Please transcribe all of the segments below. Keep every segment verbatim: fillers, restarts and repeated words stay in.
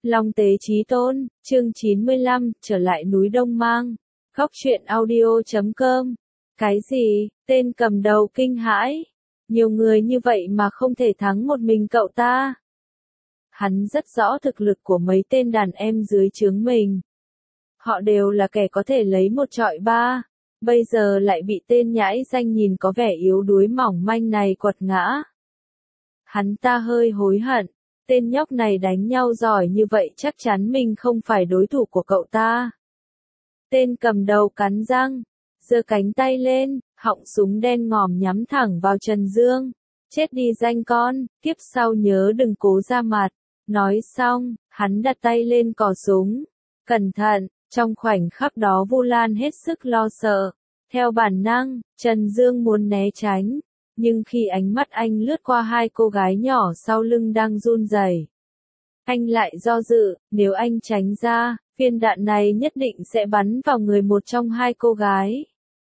Long Tế Chí Tôn, chương chín mươi lăm, trở lại núi Đông Mang. Góc truyện audio chấm com. Cái gì, tên cầm đầu kinh hãi. Nhiều người như vậy mà không thể thắng một mình cậu ta. Hắn rất rõ thực lực của mấy tên đàn em dưới trướng mình. Họ đều là kẻ có thể lấy một trọi ba. Bây giờ lại bị tên nhãi danh nhìn có vẻ yếu đuối mỏng manh này quật ngã. Hắn ta hơi hối hận. Tên nhóc này đánh nhau giỏi như vậy chắc chắn mình không phải đối thủ của cậu ta. Tên cầm đầu cắn răng, giơ cánh tay lên, họng súng đen ngòm nhắm thẳng vào Trần Dương. Chết đi danh con, kiếp sau nhớ đừng cố ra mặt. Nói xong, hắn đặt tay lên cò súng. Cẩn thận, trong khoảnh khắc đó Vu Lan hết sức lo sợ. Theo bản năng, Trần Dương muốn né tránh. Nhưng khi ánh mắt anh lướt qua hai cô gái nhỏ sau lưng đang run rẩy, anh lại do dự, nếu anh tránh ra, viên đạn này nhất định sẽ bắn vào người một trong hai cô gái.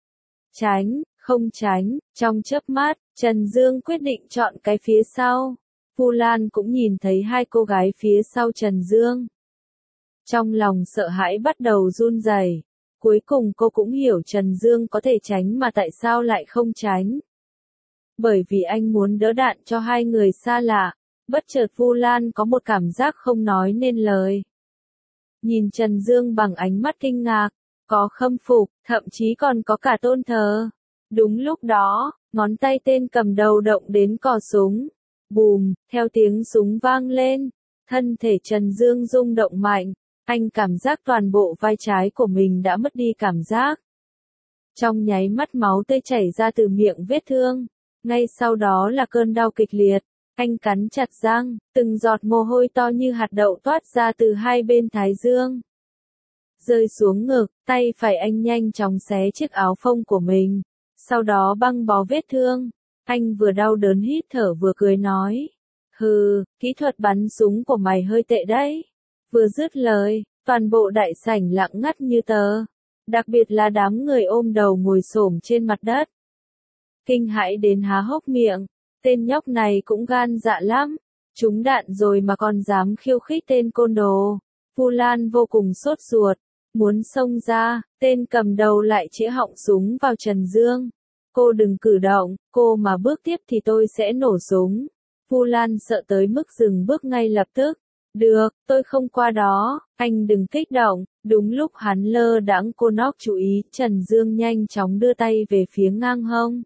Tránh, không tránh, trong chớp mắt, Trần Dương quyết định chọn cái phía sau. Vu Lan cũng nhìn thấy hai cô gái phía sau Trần Dương. Trong lòng sợ hãi bắt đầu run rẩy. Cuối cùng cô cũng hiểu Trần Dương có thể tránh mà tại sao lại không tránh. Bởi vì anh muốn đỡ đạn cho hai người xa lạ. Bất chợt Vu Lan có một cảm giác không nói nên lời. Nhìn Trần Dương bằng ánh mắt kinh ngạc, có khâm phục, thậm chí còn có cả tôn thờ. Đúng lúc đó, ngón tay tên cầm đầu động đến cò súng. Bùm, theo tiếng súng vang lên, thân thể Trần Dương rung động mạnh. Anh cảm giác toàn bộ vai trái của mình đã mất đi cảm giác. Trong nháy mắt máu tươi chảy ra từ miệng vết thương. Ngay sau đó là cơn đau kịch liệt. Anh cắn chặt răng, từng giọt mồ hôi to như hạt đậu toát ra từ hai bên thái dương. Rơi xuống ngực, tay phải anh nhanh chóng xé chiếc áo phông của mình. Sau đó băng bó vết thương. Anh vừa đau đớn hít thở vừa cười nói. Hừ, kỹ thuật bắn súng của mày hơi tệ đấy. Vừa dứt lời, toàn bộ đại sảnh lặng ngắt như tờ. Đặc biệt là đám người ôm đầu ngồi xổm trên mặt đất. Kinh hãi đến há hốc miệng. Tên nhóc này cũng gan dạ lắm. Trúng đạn rồi mà còn dám khiêu khích tên côn đồ. Vu Lan vô cùng sốt ruột. Muốn xông ra, tên cầm đầu lại chĩa họng súng vào Trần Dương. Cô đừng cử động, cô mà bước tiếp thì tôi sẽ nổ súng. Vu Lan sợ tới mức dừng bước ngay lập tức. Được, tôi không qua đó, anh đừng kích động. Đúng lúc hắn lơ đãng cô nóc chú ý, Trần Dương nhanh chóng đưa tay về phía ngang hông.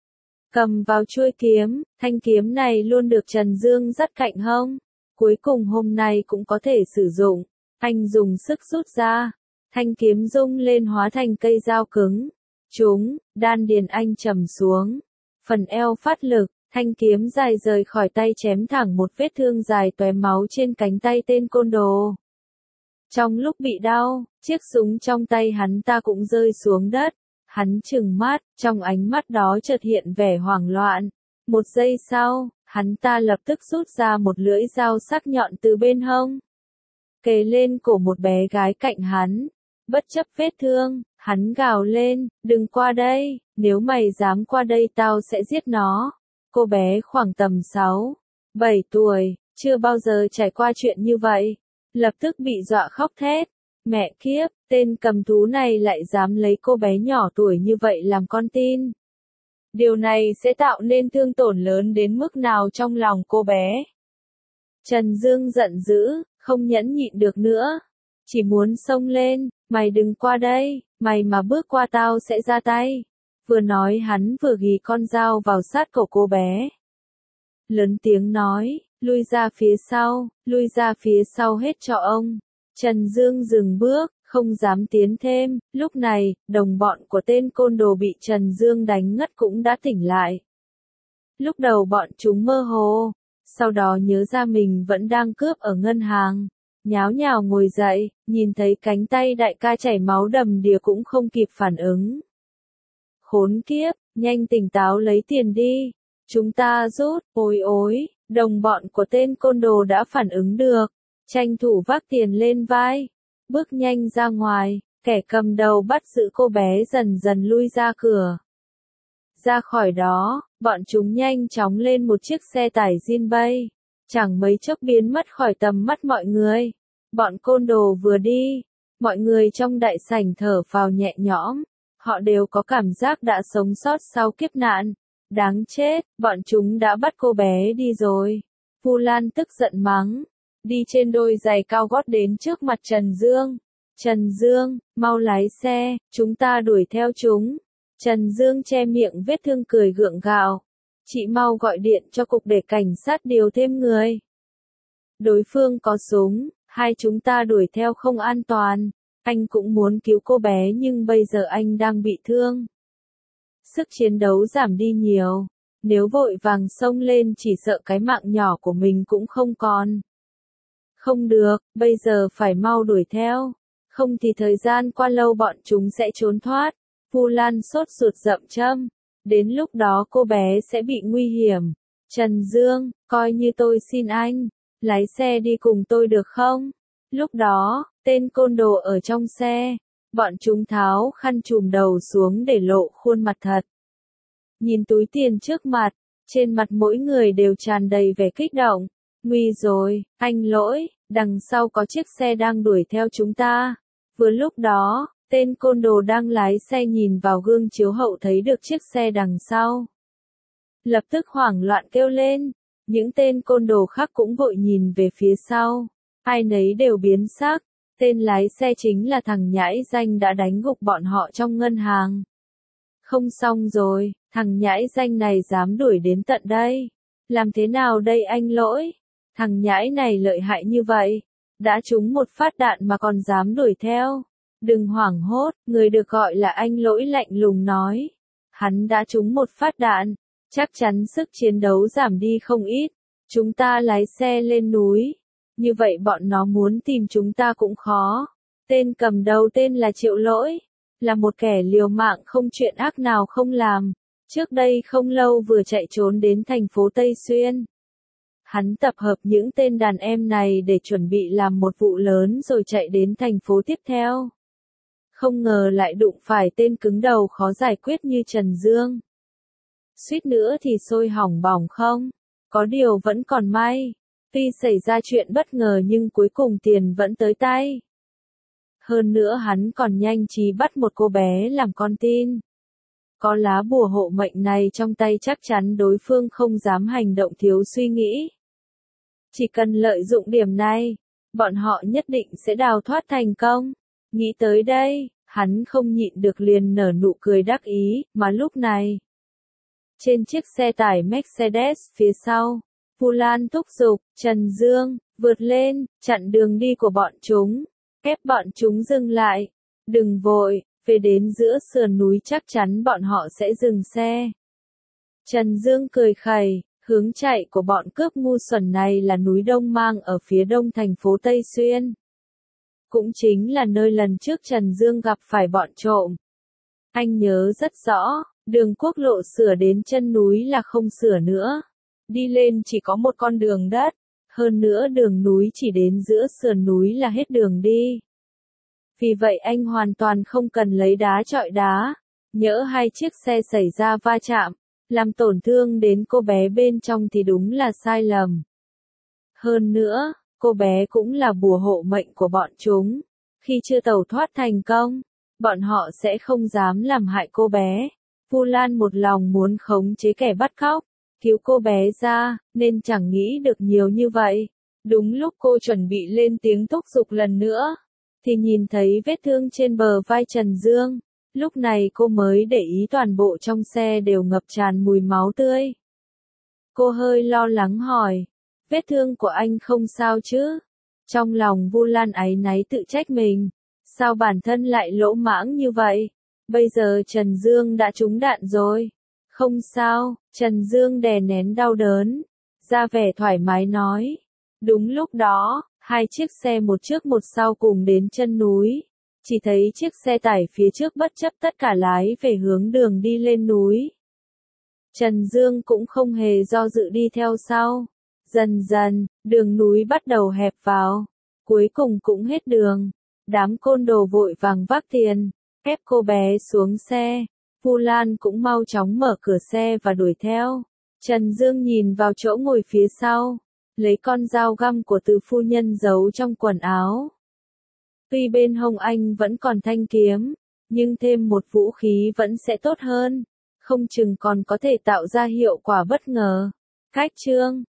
Cầm vào chuôi kiếm, thanh kiếm này luôn được Trần Dương dắt cạnh hông. Cuối cùng hôm nay cũng có thể sử dụng. Anh dùng sức rút ra. Thanh kiếm rung lên hóa thành cây dao cứng. Trúng, đan điền anh trầm xuống. Phần eo phát lực, thanh kiếm dài rời khỏi tay chém thẳng một vết thương dài tóe máu trên cánh tay tên côn đồ. Trong lúc bị đau, chiếc súng trong tay hắn ta cũng rơi xuống đất. Hắn trừng mắt, trong ánh mắt đó chợt hiện vẻ hoảng loạn. Một giây sau, hắn ta lập tức rút ra một lưỡi dao sắc nhọn từ bên hông. Kề lên cổ một bé gái cạnh hắn. Bất chấp vết thương, hắn gào lên, đừng qua đây, nếu mày dám qua đây tao sẽ giết nó. Cô bé khoảng tầm sáu, bảy tuổi, chưa bao giờ trải qua chuyện như vậy. Lập tức bị dọa khóc thét. Mẹ kiếp, tên cầm thú này lại dám lấy cô bé nhỏ tuổi như vậy làm con tin. Điều này sẽ tạo nên thương tổn lớn đến mức nào trong lòng cô bé. Trần Dương giận dữ, không nhẫn nhịn được nữa. Chỉ muốn xông lên, mày đừng qua đây, mày mà bước qua tao sẽ ra tay. Vừa nói hắn vừa ghì con dao vào sát cổ cô bé. Lớn tiếng nói, lui ra phía sau, lui ra phía sau hết cho ông. Trần Dương dừng bước, không dám tiến thêm. Lúc này, đồng bọn của tên côn đồ bị Trần Dương đánh ngất cũng đã tỉnh lại. Lúc đầu bọn chúng mơ hồ, sau đó nhớ ra mình vẫn đang cướp ở ngân hàng. Nháo nhào ngồi dậy, nhìn thấy cánh tay đại ca chảy máu đầm đìa cũng không kịp phản ứng. Khốn kiếp, nhanh tỉnh táo lấy tiền đi. Chúng ta rút, ôi ối, đồng bọn của tên côn đồ đã phản ứng được. Tranh thủ vác tiền lên vai. Bước nhanh ra ngoài, kẻ cầm đầu bắt giữ cô bé dần dần lui ra cửa. Ra khỏi đó, bọn chúng nhanh chóng lên một chiếc xe tải Jinbei. Chẳng mấy chốc biến mất khỏi tầm mắt mọi người. Bọn côn đồ vừa đi, mọi người trong đại sảnh thở phào nhẹ nhõm, họ đều có cảm giác đã sống sót sau kiếp nạn. Đáng chết, bọn chúng đã bắt cô bé đi rồi. Vu Lan tức giận mắng, đi trên đôi giày cao gót đến trước mặt Trần Dương. Trần Dương, mau lái xe, chúng ta đuổi theo chúng. Trần Dương che miệng vết thương cười gượng gạo. Chị mau gọi điện cho cục để cảnh sát điều thêm người. Đối phương có súng, hai chúng ta đuổi theo không an toàn. Anh cũng muốn cứu cô bé nhưng bây giờ anh đang bị thương. Sức chiến đấu giảm đi nhiều. Nếu vội vàng xông lên chỉ sợ cái mạng nhỏ của mình cũng không còn. Không được, bây giờ phải mau đuổi theo. Không thì thời gian qua lâu bọn chúng sẽ trốn thoát. Vu Lan sốt ruột rậm châm. Đến lúc đó cô bé sẽ bị nguy hiểm. Trần Dương, coi như tôi xin anh. Lái xe đi cùng tôi được không? Lúc đó, tên côn đồ ở trong xe. Bọn chúng tháo khăn trùm đầu xuống để lộ khuôn mặt thật. Nhìn túi tiền trước mặt, trên mặt mỗi người đều tràn đầy vẻ kích động. Nguy rồi, anh lỗi, đằng sau có chiếc xe đang đuổi theo chúng ta. Vừa lúc đó, tên côn đồ đang lái xe nhìn vào gương chiếu hậu thấy được chiếc xe đằng sau. Lập tức hoảng loạn kêu lên, những tên côn đồ khác cũng vội nhìn về phía sau. Ai nấy đều biến sắc, tên lái xe chính là thằng nhãi danh đã đánh gục bọn họ trong ngân hàng. Không xong rồi, thằng nhãi danh này dám đuổi đến tận đây. Làm thế nào đây anh lỗi? Thằng nhãi này lợi hại như vậy, đã trúng một phát đạn mà còn dám đuổi theo. Đừng hoảng hốt, người được gọi là anh lỗi lạnh lùng nói. Hắn đã trúng một phát đạn, chắc chắn sức chiến đấu giảm đi không ít. Chúng ta lái xe lên núi. Như vậy bọn nó muốn tìm chúng ta cũng khó. Tên cầm đầu tên là Triệu Lỗi. Là một kẻ liều mạng không chuyện ác nào không làm. Trước đây không lâu vừa chạy trốn đến thành phố Tây Xuyên. Hắn tập hợp những tên đàn em này để chuẩn bị làm một vụ lớn rồi chạy đến thành phố tiếp theo. Không ngờ lại đụng phải tên cứng đầu khó giải quyết như Trần Dương. Suýt nữa thì sôi hỏng bỏng không? Có điều vẫn còn may. Tuy xảy ra chuyện bất ngờ nhưng cuối cùng tiền vẫn tới tay. Hơn nữa hắn còn nhanh trí bắt một cô bé làm con tin. Có lá bùa hộ mệnh này trong tay chắc chắn đối phương không dám hành động thiếu suy nghĩ. Chỉ cần lợi dụng điểm này, bọn họ nhất định sẽ đào thoát thành công. Nghĩ tới đây, hắn không nhịn được liền nở nụ cười đắc ý, mà lúc này. Trên chiếc xe tải Mercedes phía sau, Vu Lan thúc giục, Trần Dương, vượt lên, chặn đường đi của bọn chúng, ép bọn chúng dừng lại. Đừng vội, về đến giữa sườn núi chắc chắn bọn họ sẽ dừng xe. Trần Dương cười khẩy, hướng chạy của bọn cướp ngu xuẩn này là núi Đông Mang ở phía đông thành phố Tây Xuyên. Cũng chính là nơi lần trước Trần Dương gặp phải bọn trộm. Anh nhớ rất rõ, đường quốc lộ sửa đến chân núi là không sửa nữa. Đi lên chỉ có một con đường đất, hơn nữa đường núi chỉ đến giữa sườn núi là hết đường đi. Vì vậy anh hoàn toàn không cần lấy đá chọi đá, nhỡ hai chiếc xe xảy ra va chạm, làm tổn thương đến cô bé bên trong thì đúng là sai lầm. Hơn nữa, cô bé cũng là bùa hộ mệnh của bọn chúng. Khi chưa tẩu thoát thành công, bọn họ sẽ không dám làm hại cô bé. Vu Lan một lòng muốn khống chế kẻ bắt cóc, cứu cô bé ra, nên chẳng nghĩ được nhiều như vậy. Đúng lúc cô chuẩn bị lên tiếng thúc giục lần nữa, thì nhìn thấy vết thương trên bờ vai Trần Dương. Lúc này cô mới để ý toàn bộ trong xe đều ngập tràn mùi máu tươi. Cô hơi lo lắng hỏi, vết thương của anh không sao chứ? Trong lòng Vu Lan áy náy tự trách mình, sao bản thân lại lỗ mãng như vậy? Bây giờ Trần Dương đã trúng đạn rồi. Không sao, Trần Dương đè nén đau đớn, ra vẻ thoải mái nói. Đúng lúc đó, hai chiếc xe một trước một sau cùng đến chân núi. Chỉ thấy chiếc xe tải phía trước bất chấp tất cả lái về hướng đường đi lên núi. Trần Dương cũng không hề do dự đi theo sau. Dần dần, đường núi bắt đầu hẹp vào. Cuối cùng cũng hết đường. Đám côn đồ vội vàng vác tiền, ép cô bé xuống xe. Vu Lan cũng mau chóng mở cửa xe và đuổi theo. Trần Dương nhìn vào chỗ ngồi phía sau, lấy con dao găm của Từ phu nhân giấu trong quần áo. Tuy bên hông anh vẫn còn thanh kiếm, nhưng thêm một vũ khí vẫn sẽ tốt hơn, không chừng còn có thể tạo ra hiệu quả bất ngờ. Khách trương,